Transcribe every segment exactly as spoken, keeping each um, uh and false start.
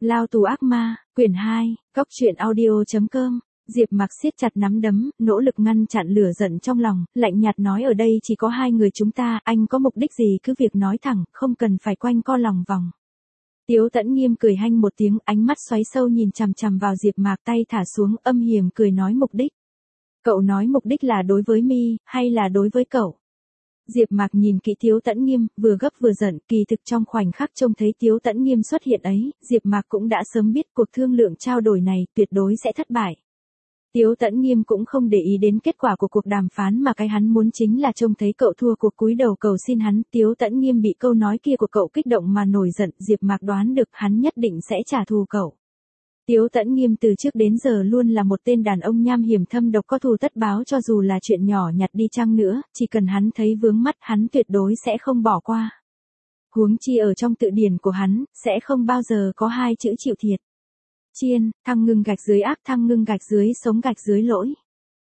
Lao tù ác ma, quyển hai, góc truyện audio chấm com. Diệp Mạc siết chặt nắm đấm, nỗ lực ngăn chặn lửa giận trong lòng, lạnh nhạt nói ở đây chỉ có hai người chúng ta, anh có mục đích gì cứ việc nói thẳng, không cần phải quanh co lòng vòng. Tiếu Tẫn Nghiêm cười hanh một tiếng, ánh mắt xoáy sâu nhìn chằm chằm vào Diệp Mạc, tay thả xuống, âm hiểm cười nói mục đích. Cậu nói mục đích là đối với mi, hay là đối với cậu? Diệp Mạc nhìn kỹ Tiếu Tẫn Nghiêm, vừa gấp vừa giận, kỳ thực trong khoảnh khắc trông thấy Tiếu Tẫn Nghiêm xuất hiện ấy, Diệp Mạc cũng đã sớm biết cuộc thương lượng trao đổi này tuyệt đối sẽ thất bại. Tiếu Tẫn Nghiêm cũng không để ý đến kết quả của cuộc đàm phán mà cái hắn muốn chính là trông thấy cậu thua cuộc cúi đầu cầu xin hắn. Tiếu Tẫn Nghiêm bị câu nói kia của cậu kích động mà nổi giận, Diệp Mạc đoán được hắn nhất định sẽ trả thù cậu. Tiếu Tẫn Nghiêm từ trước đến giờ luôn là một tên đàn ông nham hiểm thâm độc có thù tất báo, cho dù là chuyện nhỏ nhặt đi chăng nữa, chỉ cần hắn thấy vướng mắt hắn tuyệt đối sẽ không bỏ qua. Huống chi ở trong tự điển của hắn, sẽ không bao giờ có hai chữ chịu thiệt. Chiên, thăng ngưng gạch dưới ác, thăng ngưng gạch dưới sống gạch dưới lỗi.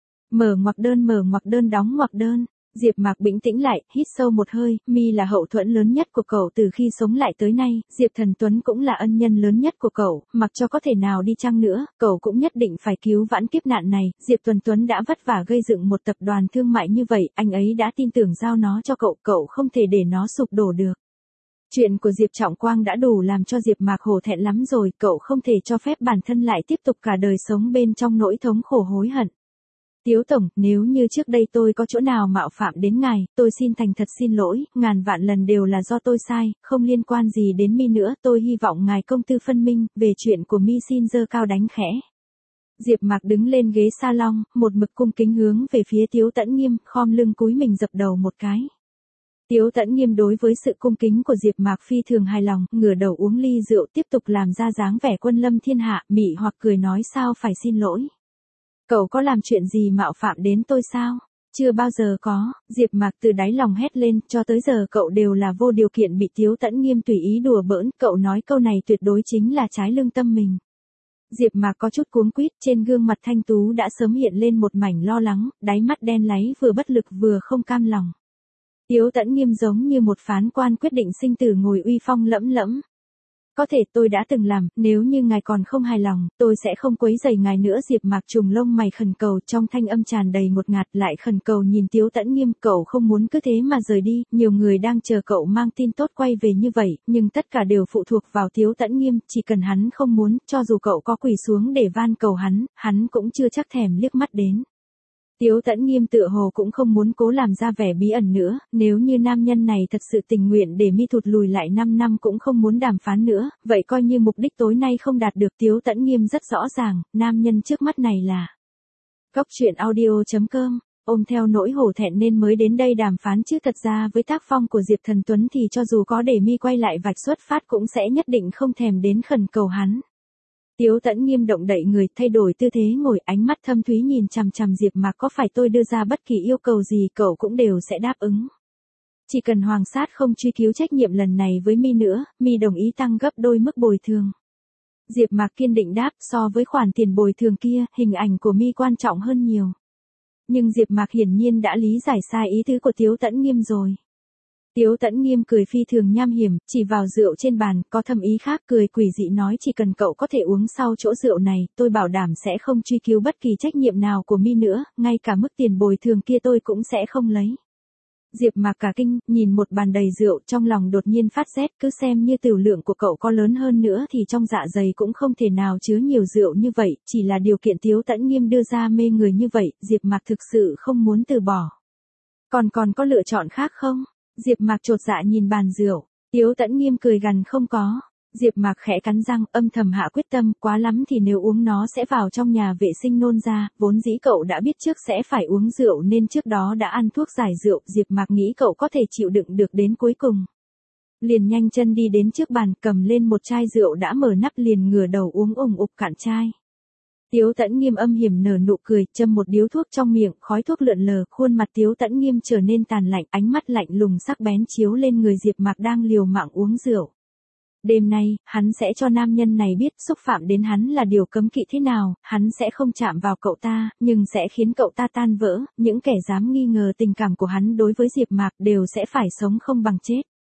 Mở ngoặc đơn, mở ngoặc đơn, đóng ngoặc đơn. Diệp Mạc bình tĩnh lại, hít sâu một hơi, mi là hậu thuẫn lớn nhất của cậu từ khi sống lại tới nay, Diệp Thần Tuấn cũng là ân nhân lớn nhất của cậu, mặc cho có thể nào đi chăng nữa, cậu cũng nhất định phải cứu vãn kiếp nạn này. Diệp Tuấn Tuấn đã vất vả gây dựng một tập đoàn thương mại như vậy, anh ấy đã tin tưởng giao nó cho cậu, cậu không thể để nó sụp đổ được. Chuyện của Diệp Trọng Quang đã đủ làm cho Diệp Mạc hổ thẹn lắm rồi, cậu không thể cho phép bản thân lại tiếp tục cả đời sống bên trong nỗi thống khổ hối hận. Tiếu Tổng, nếu như trước đây tôi có chỗ nào mạo phạm đến ngài, tôi xin thành thật xin lỗi, ngàn vạn lần đều là do tôi sai, không liên quan gì đến mi nữa, tôi hy vọng ngài công tư phân minh, về chuyện của mi xin giơ cao đánh khẽ. Diệp Mạc đứng lên ghế salon, một mực cung kính hướng về phía Tiếu Tẫn Nghiêm, khom lưng cúi mình dập đầu một cái. Tiếu Tẫn Nghiêm đối với sự cung kính của Diệp Mạc phi thường hài lòng, ngửa đầu uống ly rượu tiếp tục làm ra dáng vẻ quân lâm thiên hạ, mị hoặc cười nói sao phải xin lỗi. Cậu có làm chuyện gì mạo phạm đến tôi sao? Chưa bao giờ có, Diệp Mạc từ đáy lòng hét lên, cho tới giờ cậu đều là vô điều kiện bị Tiếu Tẫn Nghiêm tùy ý đùa bỡn, cậu nói câu này tuyệt đối chính là trái lương tâm mình. Diệp Mạc có chút cuống quýt, trên gương mặt thanh tú đã sớm hiện lên một mảnh lo lắng, đáy mắt đen láy vừa bất lực vừa không cam lòng. Tiếu Tẫn Nghiêm giống như một phán quan quyết định sinh tử ngồi uy phong lẫm lẫm. Có thể tôi đã từng làm, nếu như ngài còn không hài lòng, tôi sẽ không quấy rầy ngài nữa. Diệp Mạc trùng lông mày khẩn cầu, trong thanh âm tràn đầy ngột ngạt, lại khẩn cầu nhìn Tiếu Tẫn Nghiêm, cậu không muốn cứ thế mà rời đi, nhiều người đang chờ cậu mang tin tốt quay về như vậy, nhưng tất cả đều phụ thuộc vào Tiếu Tẫn Nghiêm, chỉ cần hắn không muốn, cho dù cậu có quỳ xuống để van cầu hắn, hắn cũng chưa chắc thèm liếc mắt đến. Tiếu Tẫn Nghiêm tựa hồ cũng không muốn cố làm ra vẻ bí ẩn nữa, nếu như nam nhân này thật sự tình nguyện để mi thụt lùi lại năm năm cũng không muốn đàm phán nữa, vậy coi như mục đích tối nay không đạt được. Tiếu Tẫn Nghiêm rất rõ ràng, nam nhân trước mắt này là góc truyện audio chấm com, ôm theo nỗi hổ thẹn nên mới đến đây đàm phán chứ thật ra với tác phong của Diệp Thần Tuấn thì cho dù có để mi quay lại vạch xuất phát cũng sẽ nhất định không thèm đến khẩn cầu hắn. Tiếu Tẫn Nghiêm động đậy người, thay đổi tư thế ngồi, ánh mắt thâm thúy nhìn chằm chằm Diệp Mạc, có phải tôi đưa ra bất kỳ yêu cầu gì cậu cũng đều sẽ đáp ứng. Chỉ cần Hoàng Sát không truy cứu trách nhiệm lần này với mi nữa, mi đồng ý tăng gấp đôi mức bồi thường. Diệp Mạc kiên định đáp, so với khoản tiền bồi thường kia, hình ảnh của mi quan trọng hơn nhiều. Nhưng Diệp Mạc hiển nhiên đã lý giải sai ý tứ của Tiếu Tẫn Nghiêm rồi. Tiếu Tẫn Nghiêm cười phi thường nham hiểm, chỉ vào rượu trên bàn, có thâm ý khác, cười quỷ dị nói chỉ cần cậu có thể uống sau chỗ rượu này, tôi bảo đảm sẽ không truy cứu bất kỳ trách nhiệm nào của mi nữa, ngay cả mức tiền bồi thường kia tôi cũng sẽ không lấy. Diệp Mạc cả kinh, nhìn một bàn đầy rượu, trong lòng đột nhiên phát rét, cứ xem như tửu lượng của cậu có lớn hơn nữa thì trong dạ dày cũng không thể nào chứa nhiều rượu như vậy, chỉ là điều kiện Tiếu Tẫn Nghiêm đưa ra mê người như vậy, Diệp Mạc thực sự không muốn từ bỏ. Còn còn có lựa chọn khác không? Diệp Mạc chột dạ nhìn bàn rượu, Tiếu Tẫn Nghiêm cười gằn không có. Diệp Mạc khẽ cắn răng, âm thầm hạ quyết tâm, quá lắm thì nếu uống nó sẽ vào trong nhà vệ sinh nôn ra, vốn dĩ cậu đã biết trước sẽ phải uống rượu nên trước đó đã ăn thuốc giải rượu, Diệp Mạc nghĩ cậu có thể chịu đựng được đến cuối cùng. Liền nhanh chân đi đến trước bàn, cầm lên một chai rượu đã mở nắp liền ngửa đầu uống ủng ục cạn chai. Tiếu Tẫn Nghiêm âm hiểm nở nụ cười, châm một điếu thuốc trong miệng, khói thuốc lượn lờ, khuôn mặt Tiếu Tẫn Nghiêm trở nên tàn lạnh, ánh mắt lạnh lùng sắc bén chiếu lên người Diệp Mạc đang liều mạng uống rượu. Đêm nay, hắn sẽ cho nam nhân này biết xúc phạm đến hắn là điều cấm kỵ thế nào, hắn sẽ không chạm vào cậu ta, nhưng sẽ khiến cậu ta tan vỡ, những kẻ dám nghi ngờ tình cảm của hắn đối với Diệp Mạc đều sẽ phải sống không bằng chết.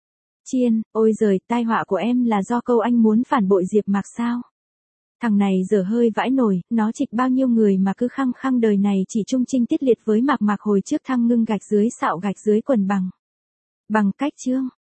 Chiên, ôi giời, tai họa của em là do câu anh muốn phản bội Diệp Mạc sao? Thằng này dở hơi vãi nổi, nó trịch bao nhiêu người mà cứ khăng khăng đời này chỉ trung trinh tiết liệt với Mạc Mạc hồi trước thăng ngưng gạch dưới sạo gạch dưới quần bằng. Bằng cách chương.